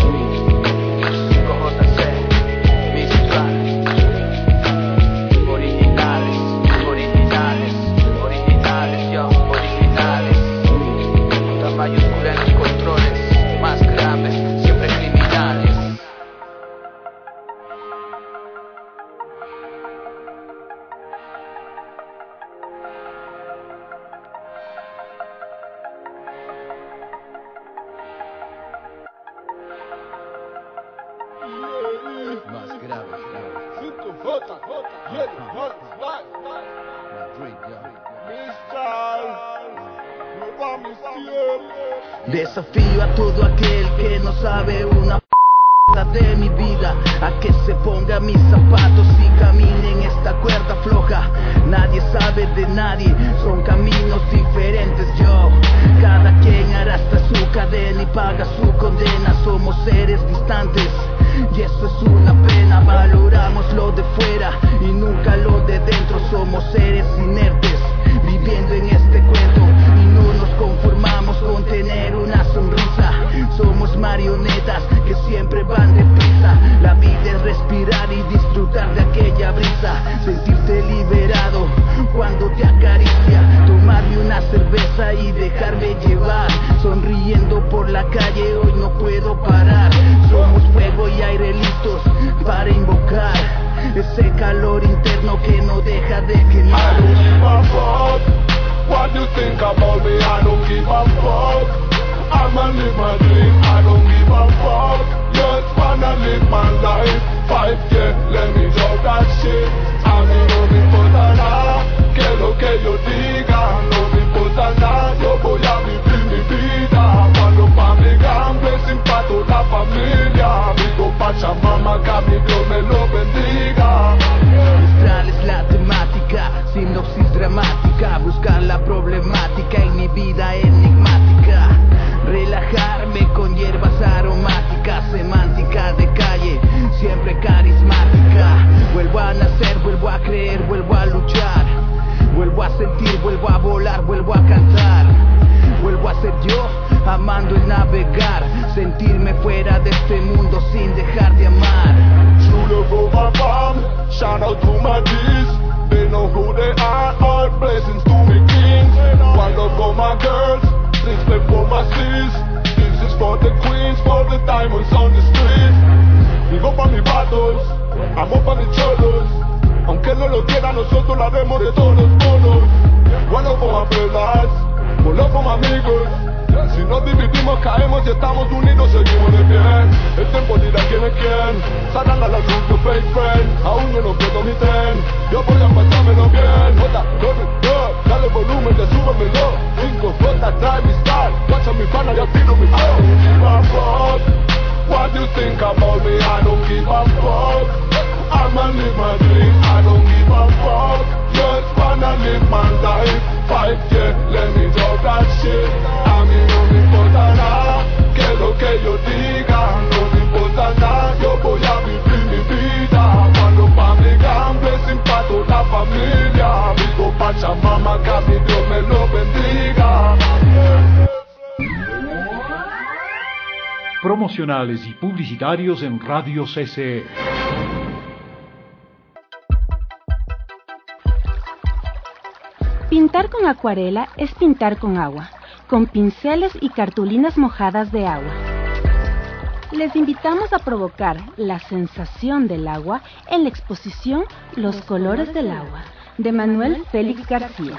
cinco J C, Mistral, originales, originales, originales, yo, originales, puta mayúscula en los controles, más graves, siempre criminales. Más graves, graves. cinco J, J, J, J, Mistral, nueva Desafío a todo aquel que no sabe una p*** de mi vida, a que se ponga mis zapatos y camine en esta cuerda floja. Nadie sabe de nadie, son caminos diferentes. Yo, cada quien arrastra su cadena y paga su condena. Somos seres distantes y eso es una pena. Valoramos lo de fuera y nunca lo de dentro. Somos seres inertes viviendo en este cuento y no nos conformamos con tener una sonrisa. Somos marionetas que siempre van deprisa. La vida es respirar y disfrutar de aquella brisa, sentirte liberado cuando te acaricia, tomarme una cerveza y dejarme llevar, sonriendo por la calle, hoy no puedo parar. Somos fuego y aire listos para invocar ese calor interno que no deja de quemar. I don't give a fuck what you think about me, I don't give a fuck. I'ma live my dream, I don't give a fuck. Just wanna live my life. Five, yeah, let me drop that shit. A mí no me importa nada, que lo que yo diga. No me importa nada, yo voy a vivir mi vida. Cuando pa' mi gamble, sin pa' toda la familia. Amigo Pachamama, que a mi Dios me lo bendiga. Mostrarles la temática, sinopsis dramática. Buscar la problemática en mi vida enigmática. Relajarme con hierbas aromáticas, semántica de calle, siempre carismática. Vuelvo a nacer, vuelvo a creer, vuelvo a luchar. Vuelvo a sentir, vuelvo a volar, vuelvo a cantar. Vuelvo a ser yo, amando el navegar. Sentirme fuera de este mundo sin dejar de amar. True love for my fam, shout out to my G's. They know who they are, all blessings to me kings. One love for my girls, respect for my sis. This is for the queens, for the diamonds on the street. Digo pa' mis vatos, amo pa' mis cholos. Aunque no lo quiera, nosotros lo haremos de todos los modos. One love for my fellas, one love for my amigos. Si nos dividimos, caemos y estamos unidos, seguimos de pie. El tiempo dirá quién es quién. Salgan a la luz, tu fake friend. Aún yo no pierdo mi tren. Yo voy a pasármelo bien. J, W, dale volumen, ya súbemelo. Cinco J, drive mi style. Guacha mi pana, ya tiro mi flow. I don't give a fuck what you think about me, I don't give a fuck. I'ma live my dream, I don't give a fuck. Just wanna live my life. Fight, yeah, let me drop that shit. A mí no me importa nada, que lo que yo diga. No me importa nada, yo voy a vivir mi vida. Cuando pa' mi gamble, sin pa' toda la familia. Amigo Pachamama, que a mi Dios me lo bendiga. Promocionales y publicitarios en Radio C C E. Pintar con acuarela es pintar con agua, con pinceles y cartulinas mojadas de agua. Les invitamos a provocar la sensación del agua en la exposición Los colores del agua, de Manuel Félix García.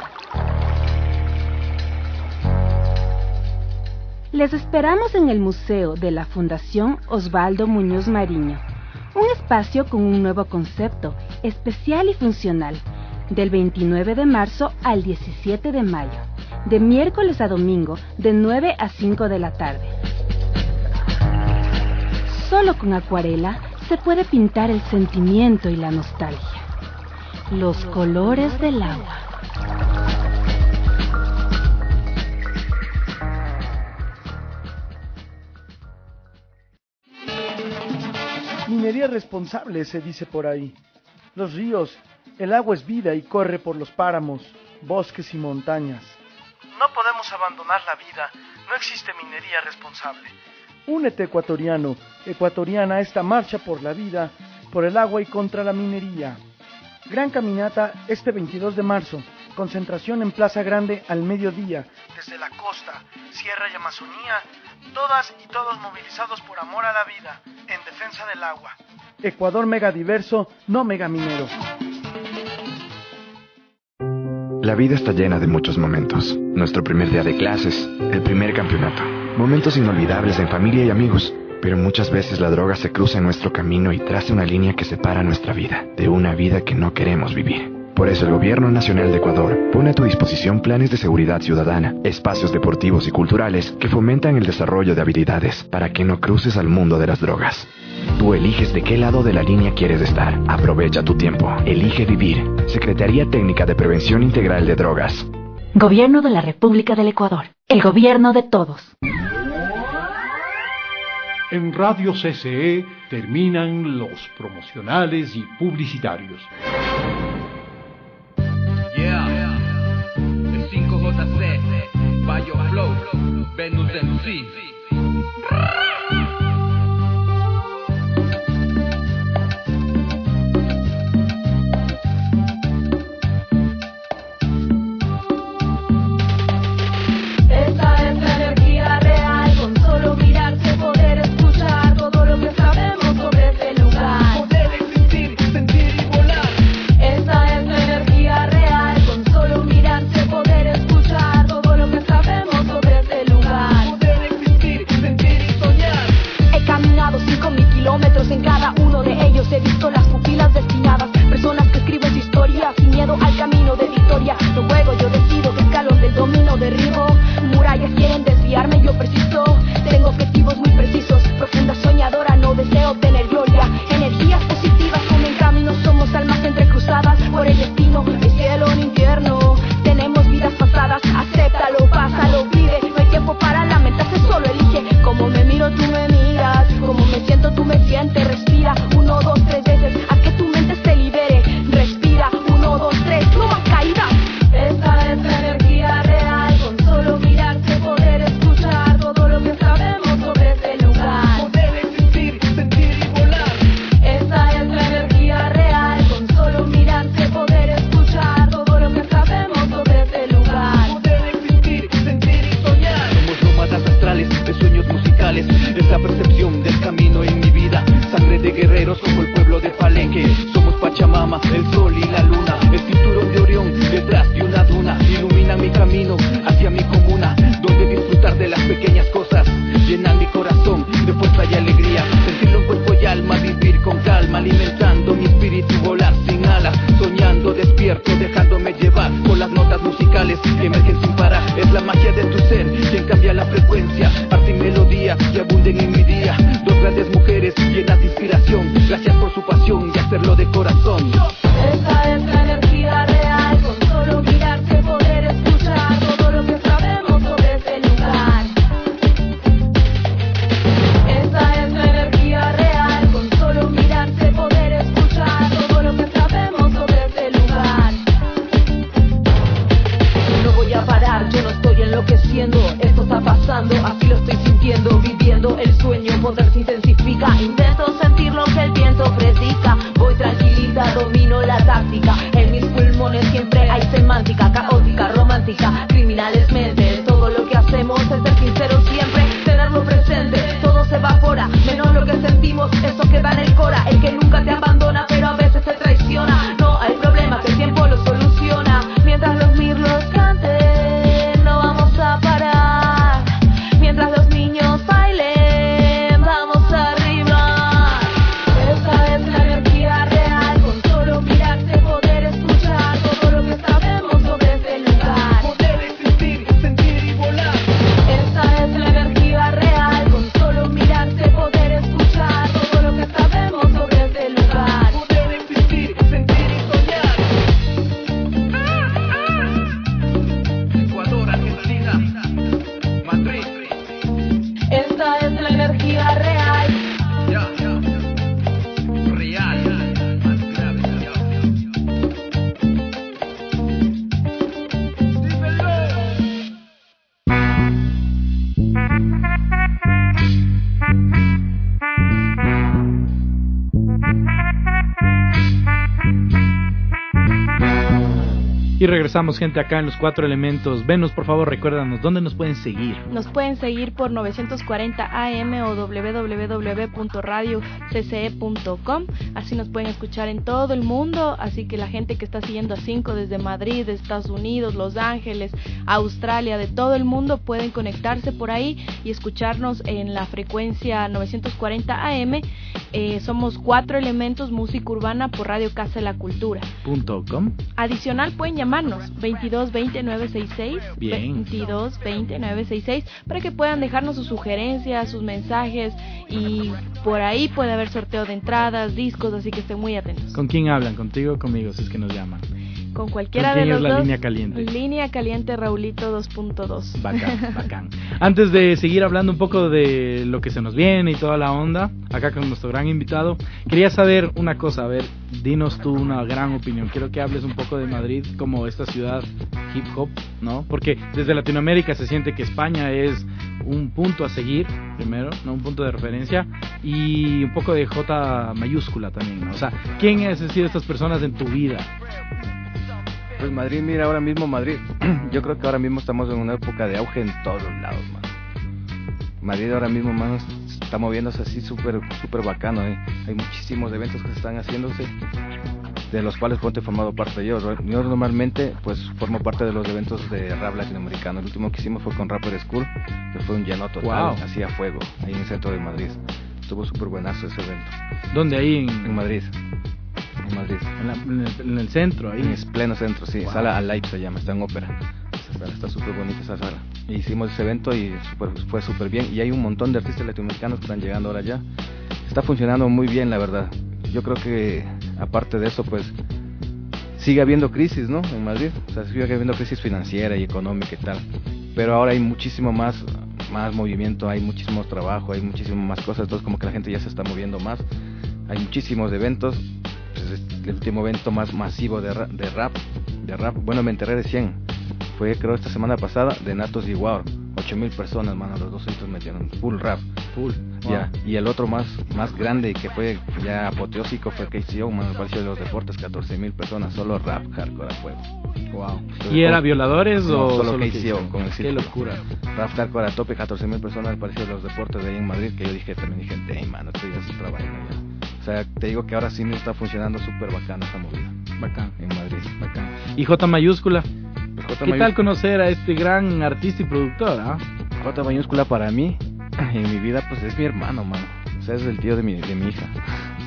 Les esperamos en el Museo de la Fundación Osvaldo Muñoz Mariño, un espacio con un nuevo concepto, especial y funcional, del veintinueve de marzo al diecisiete de mayo, de miércoles a domingo, de nueve a cinco de la tarde. Solo con acuarela se puede pintar el sentimiento y la nostalgia. Los colores del agua. Minería responsable, se dice por ahí. Los ríos, el agua es vida y corre por los páramos, bosques y montañas. No podemos abandonar la vida, no existe minería responsable. Únete, ecuatoriano, ecuatoriana, a esta marcha por la vida, por el agua y contra la minería. Gran caminata este veintidós de marzo, concentración en Plaza Grande al mediodía, desde la costa, sierra y Amazonía, todas y todos movilizados por amor a la vida, en defensa del agua. Ecuador megadiverso, no megaminero. La vida está llena de muchos momentos. Nuestro primer día de clases, el primer campeonato. Momentos inolvidables en familia y amigos. Pero muchas veces la droga se cruza en nuestro camino y traza una línea que separa nuestra vida de una vida que no queremos vivir. Por eso el Gobierno Nacional de Ecuador pone a tu disposición planes de seguridad ciudadana, espacios deportivos y culturales que fomentan el desarrollo de habilidades para que no cruces al mundo de las drogas. Tú eliges de qué lado de la línea quieres estar. Aprovecha tu tiempo. Elige vivir. Secretaría Técnica de Prevención Integral de Drogas. Gobierno de la República del Ecuador. El gobierno de todos. En Radio C C E terminan los promocionales y publicitarios. Yeah, el cinco J C, Bayo Flow, Venus M C. Esta es la energía real, con solo mirarse poder escuchar todo lo que sabemos sobre este lugar. Poder existir, sentir y volar. Esta es la energía real, con solo mirarse poder escuchar todo lo que sabemos sobre este lugar. Poder existir, sentir y soñar. He caminado cinco mil kilómetros, en cada uno de ellos he visto las pupilas destinadas. Personas que escriben su historia sin miedo al camino de victoria. No juego, yo decido que escalón del dominio derribo. Murallas quieren desviarme, yo persisto. Tengo objetivos muy precisos, profunda soñadora, no deseo tener gloria. Energías positivas comen caminos, somos almas entrecruzadas por el destino. El cielo, un infierno, tenemos vidas pasadas. Acéptalo, pásalo, vive. No hay tiempo para lamentarse, solo elige. Como me miro, tú me miras. Como me siento, tú me sientes. Respira, uno, dos, tres veces, haz que tu mente se libere. Respira, uno, dos, tres, no más caídas. Esta es la energía real, con solo mirarse poder escuchar todo lo que sabemos sobre este lugar. Poder existir, sentir y volar. Esta es la energía real, con solo mirarse poder escuchar todo lo que sabemos sobre este lugar. Poder existir, sentir y soñar. Somos nómadas astrales de sueños musicales. Es la percepción del camino en mi vida. Sangre de guerreros como el pueblo de Palenque. Somos Pachamama, el sol y la luna. El cinturón de Orión detrás de una duna. Iluminan mi camino hacia mi comuna, donde disfrutar de las pequeñas cosas llenan mi corazón de fuerza y alegría. Sentirlo en cuerpo y alma, vivir con calma, alimentando mi espíritu, volar sin alas, soñando despierto, dejándome llevar por las notas musicales que emergen sin parar. Es la magia de tu ser quien cambia la frecuencia, arte y melodía que abunden en mi día. Dos grandes mujeres llenas de inspiración, gracias por su pasión y hacerlo de corazón. Esta es la energía real, con solo mirarse poder escuchar todo lo que sabemos sobre este lugar. Esta es la energía real, con solo mirarse poder escuchar todo lo que sabemos sobre este lugar. No voy a parar, yo no estoy enloqueciendo, esto está pasando, así lo estoy sintiendo, viviendo el sueño, poder se intensifica. Intento sentir lo que el viento predica, voy tranquilita, domino la táctica. En mis pulmones siempre hay semántica, caótica, romántica, criminales mentes. Todo lo que hacemos es ser sinceros siempre, tenerlo presente. Todo se evapora, menos lo que sentimos, eso queda en el cora. El que nunca te abandona, pero a veces te traiciona. No hay problema, que el tiempo lo soluciona. Mientras los mirlos canten, no vamos a parar. Mientras los niños bailen, vamos arriba. Esta es la energía real, con solo mirarse poder escuchar todo lo que sabemos sobre este lugar. Aquí regresamos, gente, acá en Los Cuatro Elementos. Venus, por favor, recuérdanos, ¿dónde nos pueden seguir? Nos pueden seguir por novecientos cuarenta A M o doble u doble u doble u punto radio c c e punto com. Así nos pueden escuchar en todo el mundo. Así que la gente que está siguiendo a cinco desde Madrid, Estados Unidos, Los Ángeles, Australia, de todo el mundo, pueden conectarse por ahí y escucharnos en la frecuencia novecientos cuarenta A M. Eh, somos Cuatro Elementos, música urbana por Radio Casa de la Cultura. Punto com. Adicional, pueden llamarnos veintidós veinte nueve sesenta y seis. Bien. veintidós veinte nueve sesenta y seis para que puedan dejarnos sus sugerencias, sus mensajes, y por ahí puede haber sorteo de entradas, discos, así que estén muy atentos. ¿Con quién hablan? ¿Contigo o conmigo? Si es que nos llaman. Con cualquiera ¿Con quién de los es la dos. línea caliente? Línea caliente Raulito dos punto dos. Bacán, bacán. Antes de seguir hablando un poco de lo que se nos viene y toda la onda, acá con nuestro gran invitado, quería saber una cosa. A ver, dinos tú una gran opinión. Quiero que hables un poco de Madrid como esta ciudad hip hop, ¿no? Porque desde Latinoamérica se siente que España es un punto a seguir, primero, ¿no? Un punto de referencia, y un poco de J mayúscula también, ¿no? O sea, ¿quién han sido estas personas en tu vida? Pues Madrid, mira, ahora mismo Madrid, yo creo que ahora mismo estamos en una época de auge en todos lados, man. Madrid ahora mismo, man, está moviéndose así súper súper bacano, ¿eh? Hay muchísimos eventos que se están haciéndose, de los cuales ponte formado parte yo. Yo normalmente pues formo parte de los eventos de rap latinoamericano. El último que hicimos fue con Rapper School, que fue un lleno total, Wow. hacía fuego, ahí en el centro de Madrid. Estuvo súper buenazo ese evento. ¿Dónde? Ahí en, en Madrid. En Madrid. En, la, en, el, en el centro, ahí. En el pleno centro, sí. Wow. Sala Alive se llama, está en ópera. Esa sala está súper bonita, esa sala. Y hicimos ese evento y super, fue súper bien. Y hay un montón de artistas latinoamericanos que están llegando ahora ya. Está funcionando muy bien, la verdad. Yo creo que, aparte de eso, pues, sigue habiendo crisis, ¿no? En Madrid. O sea, sigue habiendo crisis financiera y económica y tal. Pero ahora hay muchísimo más, más movimiento, hay muchísimo trabajo, hay muchísimo más cosas. Entonces, como que la gente ya se está moviendo más. Hay muchísimos eventos. El último evento más masivo de rap, de rap, de rap, bueno, me enteré de cien, fue creo esta semana pasada, de Natos y Wow, ocho mil personas, mano, los dos centros metieron full rap, full, wow. Ya, y el otro más más grande que fue ya apoteósico fue K C O, mano, el Palacio de los Deportes, catorce mil personas, solo rap, hardcore a fuego. Wow. ¿Y era violadores no, o solo, solo K C O? Con el Qué locura. Rap hardcore a tope, catorce mil personas al Palacio de los Deportes de ahí en Madrid, que yo dije, también dije, hey, mano, estoy haciendo trabajo ya. O sea, te digo que ahora sí me está funcionando súper bacana esa movida. Bacán. En Madrid. Bacán. ¿Y J mayúscula? Pues J ¿Qué mayúscula? tal conocer a este gran artista y productor? ¿Ah? J mayúscula para mí, en mi vida, pues es mi hermano, mano. O sea, es el tío de mi, de mi hija.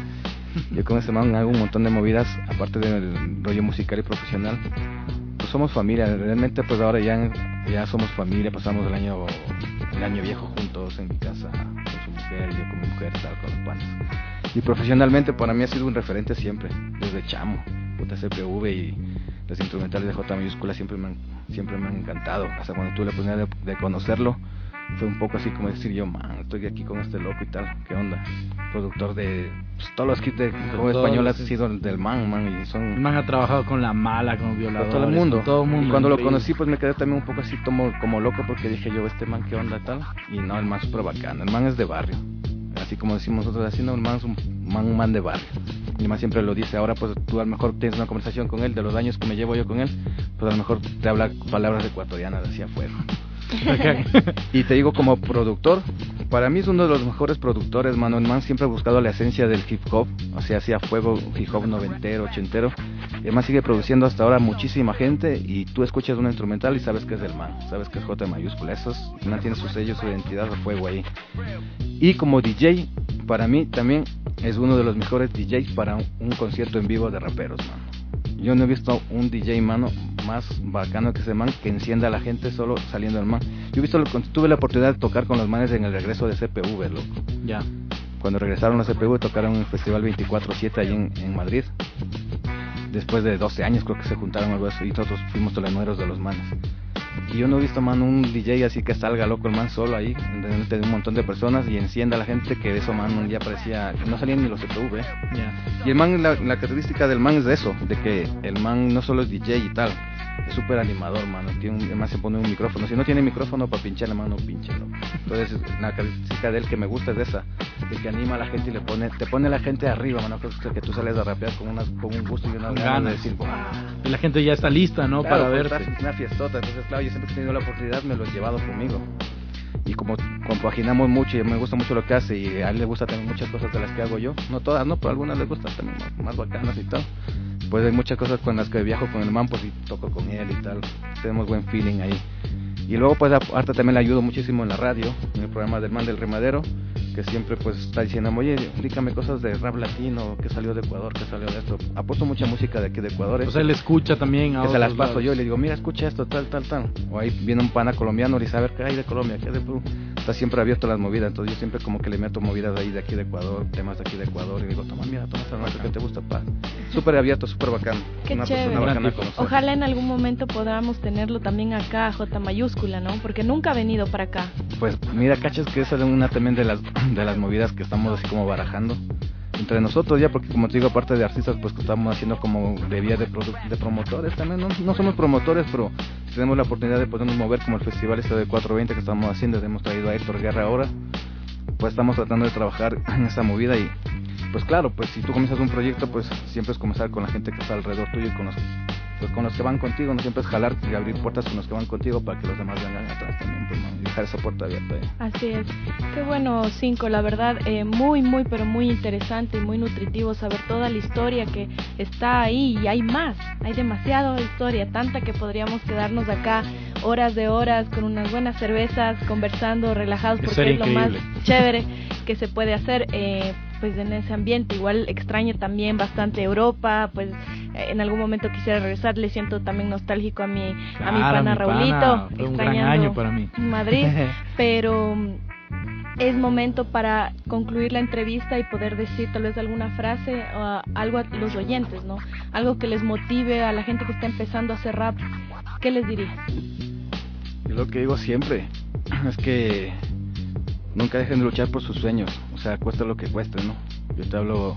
Yo con ese man hago un montón de movidas, aparte del rollo musical y profesional. Pues somos familia, realmente pues ahora ya, ya somos familia, pasamos el año, el año viejo juntos en mi casa, con su mujer, yo con mi mujer, tal, con los panes. Y profesionalmente para mí ha sido un referente siempre, desde chamo, puta C P V y los instrumentales de J mayúscula siempre me han, siempre me han encantado. Hasta cuando tuve la oportunidad de, de conocerlo, fue un poco así como decir yo, man, estoy aquí con este loco y tal, ¿qué onda? Productor de pues, todos los kits de juego español ha sido del man, man, y son... El man ha trabajado con La Mala, con Violadores, todo el mundo. con todo el mundo. Y cuando increíble. lo conocí, pues me quedé también un poco así como, como loco porque dije yo, este man, ¿qué onda tal? Y no, el man es súper bacano, el man es de barrio. Así como decimos nosotros, así no, el man es un man, un man de barrio. Y el man siempre lo dice, ahora pues tú a lo mejor tienes una conversación con él, de los años que me llevo yo con él, pues a lo mejor te habla palabras ecuatorianas así a fuego. Y te digo, como productor, para mí es uno de los mejores productores, mano. El man siempre ha buscado la esencia del hip hop, o sea, hacía fuego, hip hop noventero, ochentero. Y el man sigue produciendo hasta ahora muchísima gente, y tú escuchas un instrumental y sabes que es del man, sabes que es J mayúscula. Eso es, el man tiene su sello, su identidad a fuego ahí. Y como D J, para mí también es uno de los mejores D Js para un, un concierto en vivo de raperos, mano. Yo no he visto un D J, mano, más bacano que ese man, que encienda a la gente solo saliendo del man. Yo he visto, tuve la oportunidad de tocar con los manes en el regreso de C P V, loco. Ya. Cuando regresaron a C P V, tocaron en el Festival veinticuatro siete ahí en, en Madrid. Después de doce años creo que se juntaron algo así, y nosotros fuimos toleneros de los manes. Y yo no he visto, man, un D J así que salga loco el man solo ahí, delante de un montón de personas y encienda a la gente, que de eso, man, un día parecía, no salían ni los C P V. Yeah. Y el man, la, la característica del man es de eso, de que el man no solo es D J y tal, es súper animador, mano. Tiene un, además se pone un micrófono. Si no tiene micrófono para pinchar la mano, pinchalo. Entonces, la característica de él que me gusta es esa, de que anima a la gente y le pone, te pone a la gente arriba, mano. Que, que tú sales a rapear con, una, con un gusto y una ganas de decir, wow. Y la gente ya está lista, ¿no? Claro, para verte. Es una fiestota. Entonces, claro, yo siempre que he tenido la oportunidad me lo he llevado conmigo. Y como compaginamos mucho y me gusta mucho lo que hace y a él le gusta también muchas cosas de las que hago yo, no todas, no, pero algunas le gustan también más, más bacanas y tal, pues hay muchas cosas con las que viajo con el man, pues y toco con él y tal, tenemos buen feeling ahí. Y luego pues aparte también le ayudo muchísimo en la radio, en el programa del Man del Remadero, que siempre pues está diciendo, oye, dígame cosas de rap latino, que salió de Ecuador, que salió de esto. Apuesto mucha música de aquí de Ecuador. O sea, él escucha también a que se las paso lados. yo y le digo, mira, escucha esto, tal, tal, tal. O ahí viene un pana colombiano y dice, a ver, ¿qué hay de Colombia? ¿Qué hay de Perú? Está siempre abierto a las movidas, entonces yo siempre como que le meto movidas de ahí de aquí de Ecuador, temas de aquí de Ecuador, y digo, toma, mira, toma esta nota que te gusta, pa. Súper abierto, súper bacán. Qué una chévere. persona bacana a conocer. Ojalá en algún momento podamos tenerlo también acá, J mayúscula, ¿no? Porque nunca ha venido para acá. Pues mira, cachas que esa es una también de las de las movidas que estamos así como barajando entre nosotros ya, porque como te digo, aparte de artistas, pues que estamos haciendo como de vía de, produ- de promotores también, no, no somos promotores, pero si tenemos la oportunidad de podernos mover como el festival este de cuatrocientos veinte que estamos haciendo, hemos traído a Héctor Guerra ahora, pues estamos tratando de trabajar en esa movida y pues claro, pues si tú comienzas un proyecto, pues siempre es comenzar con la gente que está alrededor tuyo y con los, pues, con los que van contigo, no siempre es jalar y abrir puertas con los que van contigo para que los demás vengan atrás también, pues, ¿no? Y dejar esa puerta abierta ahí. Así es. Qué bueno, Cinco, la verdad, eh, muy, muy, pero muy interesante y muy nutritivo saber toda la historia que está ahí, y hay más, hay demasiada historia, tanta que podríamos quedarnos acá horas de horas con unas buenas cervezas, conversando, relajados, porque es lo más chévere que se puede hacer. Eh, pues en ese ambiente, igual extraño también bastante Europa, pues eh, en algún momento quisiera regresar, le siento también nostálgico a mi, claro, a mi pana mi Raulito, pana. Fue un gran año para mí. Madrid, pero es momento para concluir la entrevista y poder decir tal vez alguna frase o algo a los oyentes, ¿no? Algo que les motive a la gente que está empezando a hacer rap. ¿Qué les dirías? Yo lo que digo siempre es que nunca dejen de luchar por sus sueños, o sea, cuesta lo que cueste, ¿no? Yo te hablo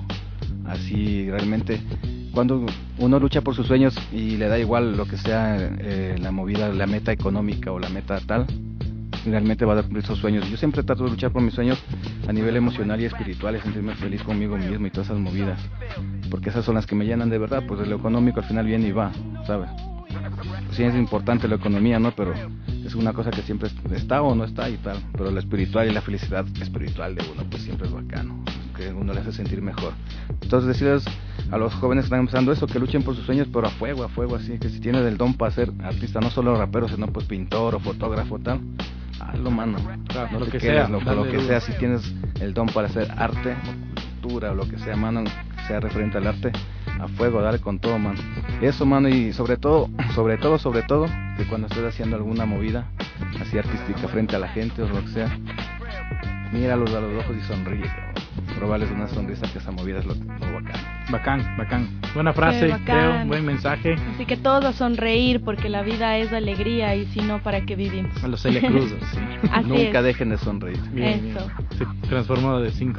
así realmente. Cuando uno lucha por sus sueños y le da igual lo que sea eh, la movida, la meta económica o la meta tal, realmente va a cumplir sus sueños. Yo siempre trato de luchar por mis sueños a nivel emocional y espiritual, y sentirme feliz conmigo mismo y todas esas movidas, porque esas son las que me llenan de verdad. Pues lo económico al final viene y va, ¿sabes? Pues sí es importante la economía, ¿no? Pero es una cosa que siempre está o no está y tal, pero lo espiritual y la felicidad espiritual de uno pues siempre es bacano, que uno le hace sentir mejor. Entonces decirles a los jóvenes que están empezando eso, que luchen por sus sueños, pero a fuego, a fuego, así que si tienes el don para ser artista, no solo rapero, sino pues pintor o fotógrafo tal, hazlo, mano. Claro, no lo te que quedes, sea, loco, lo que duro. sea, si tienes el don para hacer arte o cultura o lo que sea, mano, sea referente al arte, a fuego, dale con todo, mano. Eso, mano, y sobre todo, sobre todo, sobre todo, que cuando estés haciendo alguna movida así artística frente a la gente o lo que sea, míralos a los ojos y sonríe, cabrón. Probarles una sonrisa, que esa movida es lo, lo bacán. Bacán, bacán. Buena frase, bacán. creo, buen mensaje. Así que todos a sonreír, porque la vida es alegría, y si no, ¿para qué vivimos? A los Celia Cruz, sí. Así Nunca es. dejen de sonreír. Bien, Eso. bien. Se transformó de cinco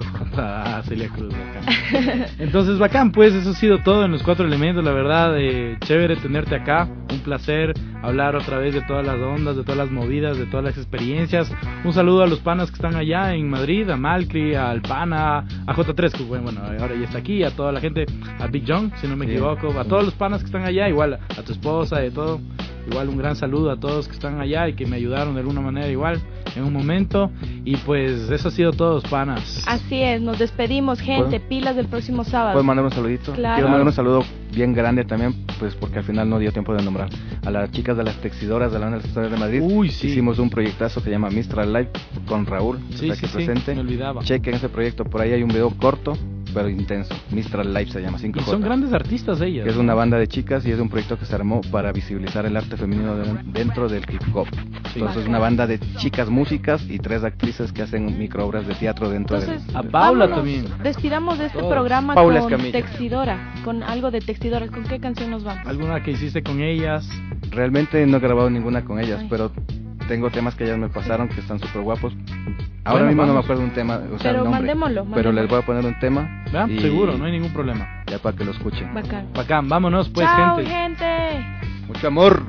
a Celia Cruz, bacán. Entonces, bacán, pues eso ha sido todo en los cuatro elementos, la verdad, eh, chévere tenerte acá, un placer hablar otra vez de todas las ondas, de todas las movidas, de todas las experiencias. Un saludo a los panas que están allá en Madrid, a Malcri, al Pana, a J tres, que bueno, ahora ya está aquí, a toda la gente, a Big John, si no me Sí. equivoco, a todos los panas que están allá, igual a tu esposa, de todo. Igual un gran saludo a todos que están allá y que me ayudaron de alguna manera igual en un momento. Y pues eso ha sido todo, panas. Así es, nos despedimos, gente, ¿Puedo? pilas del próximo sábado. ¿Puedo mandar un saludito? Claro. Quiero mandar un saludo bien grande también, pues porque al final no dio tiempo de nombrar a las chicas de las Texidoras de la Banda de las Historias de Madrid. Uy, sí. Hicimos un proyectazo que se llama Mistral Live con Raúl, Sí, está sí, aquí sí, presente. me olvidaba. Chequen ese proyecto, por ahí hay un video corto pero intenso. Mistral Live se llama cinco Y J. son grandes artistas ellas. Es ¿no? una banda de chicas y es un proyecto que se armó para visibilizar el arte femenino de- dentro del hip hop. Entonces es una banda de chicas músicas y tres actrices que hacen microobras de teatro dentro Entonces, del... A Paula vámonos, también. Despidamos de este Todos. programa Paula con Escamilla. Texidora, con algo de Texidora. ¿Con qué canción nos vamos? ¿Alguna que hiciste con ellas? Realmente no he grabado ninguna con ellas, Ay. pero tengo temas que ellas me pasaron que están súper guapos. Ahora Bueno, mismo no me vamos. acuerdo un tema, o sea, Pero el nombre, mandémoslo, pero mandémoslo. les voy a poner un tema. ¿Verdad? y Seguro, no hay ningún problema. ya para que lo escuchen. Bacán. Bacán, vámonos pues, Chao, gente. gente. Mucho amor.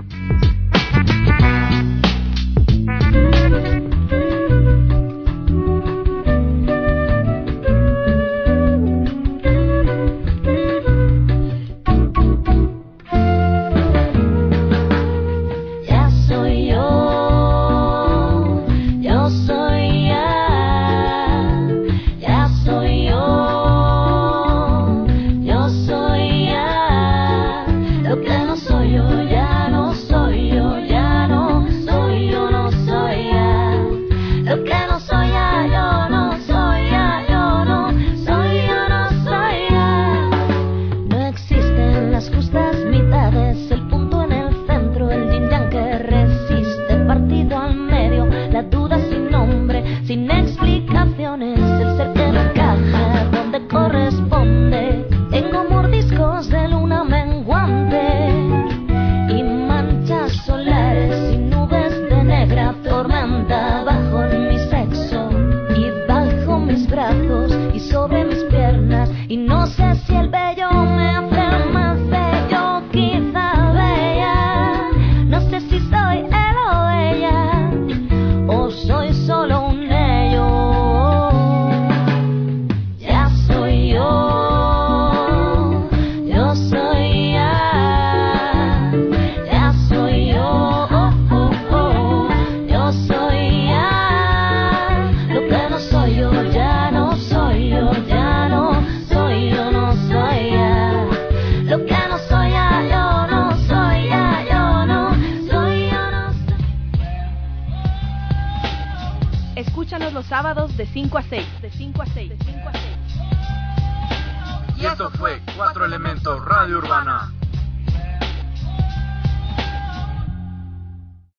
Escúchanos los sábados de cinco a seis. De cinco a seis. De cinco a seis. Y esto fue Cuatro Elementos Radio Urbana.